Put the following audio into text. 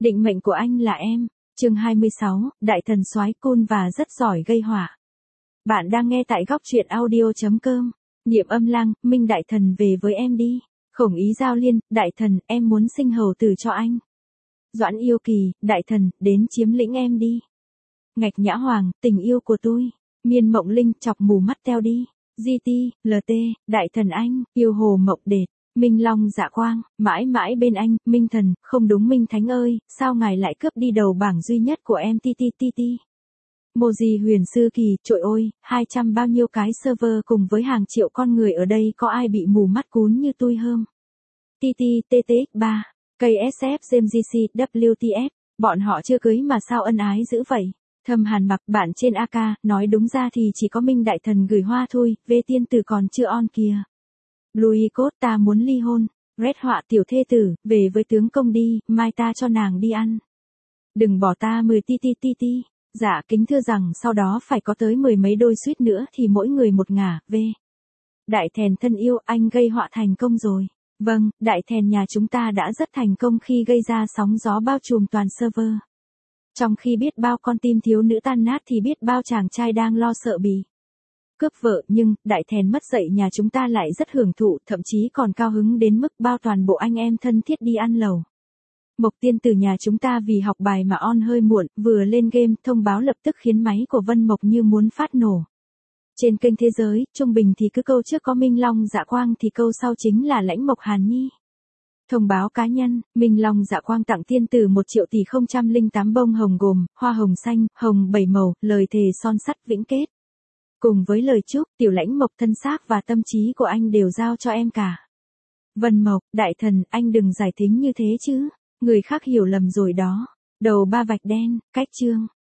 Định mệnh của anh là em. Chương 26, đại thần soái cool và rất giỏi gây họa. Bạn đang nghe tại góc truyện audio.com. Niệm Âm Lang, Minh đại thần về với em đi. Khổng Ý Giao Liên, đại thần, em muốn sinh hầu tử cho anh. Doãn Yêu Kỳ, đại thần, đến chiếm lĩnh em đi. Ngạch Nhã Hoàng, tình yêu của tôi. Miên Mộng Linh, chọc mù mắt teo đi. GT, LT, đại thần anh, yêu hồ mộng đệt. Minh Long Dạ Quang, mãi mãi bên anh, Minh Thần, không đúng Minh Thánh ơi, sao ngài lại cướp đi đầu bảng duy nhất của em ti. Moji Huyền Sư Kỳ, trội ôi, 200 bao nhiêu cái server cùng với hàng triệu con người ở đây có ai bị mù mắt cún như tôi không? TTX3, KSF GMGC WTF, bọn họ chưa cưới mà sao ân ái dữ vậy? Thâm Hàn Mặc, bạn trên AK, nói đúng ra thì chỉ có Minh đại thần gửi hoa thôi, Vê Tiên Tử còn chưa on kìa. Louis Cốt, ta muốn ly hôn. Red Họa, tiểu thê tử, về với tướng công đi, mai ta cho nàng đi ăn. Đừng bỏ ta 10 ti. Dạ kính thưa rằng sau đó phải có tới 10 mấy đôi suýt nữa thì mỗi người một ngả, Đại thèn thân yêu, anh gây họa thành công rồi. Vâng, đại thèn nhà chúng ta đã rất thành công khi gây ra sóng gió bao trùm toàn server. Trong khi biết bao con tim thiếu nữ tan nát thì biết bao chàng trai đang lo sợ bị cướp vợ, nhưng đại thèn mất dạy nhà chúng ta lại rất hưởng thụ, thậm chí còn cao hứng đến mức bao toàn bộ anh em thân thiết đi ăn lẩu. Mộc tiên tử nhà chúng ta vì học bài mà on hơi muộn, vừa lên game, thông báo lập tức khiến máy của Vân Mộc như muốn phát nổ. Trên kênh Thế Giới, trung bình thì cứ câu trước có Minh Long Dạ Quang thì câu sau chính là Lãnh Mộc Hàn Nhi. Thông báo cá nhân, Minh Long Dạ Quang tặng tiên tử 1.008 bông hồng gồm, hoa hồng xanh, hồng 7 màu, lời thề son sắt vĩnh kết. Cùng với lời chúc, tiểu Lãnh Mộc thân xác và tâm trí của anh đều giao cho em cả. Vân Mộc, đại thần, anh đừng giải thính như thế chứ. Người khác hiểu lầm rồi đó. Đầu ba vạch đen, cách chương.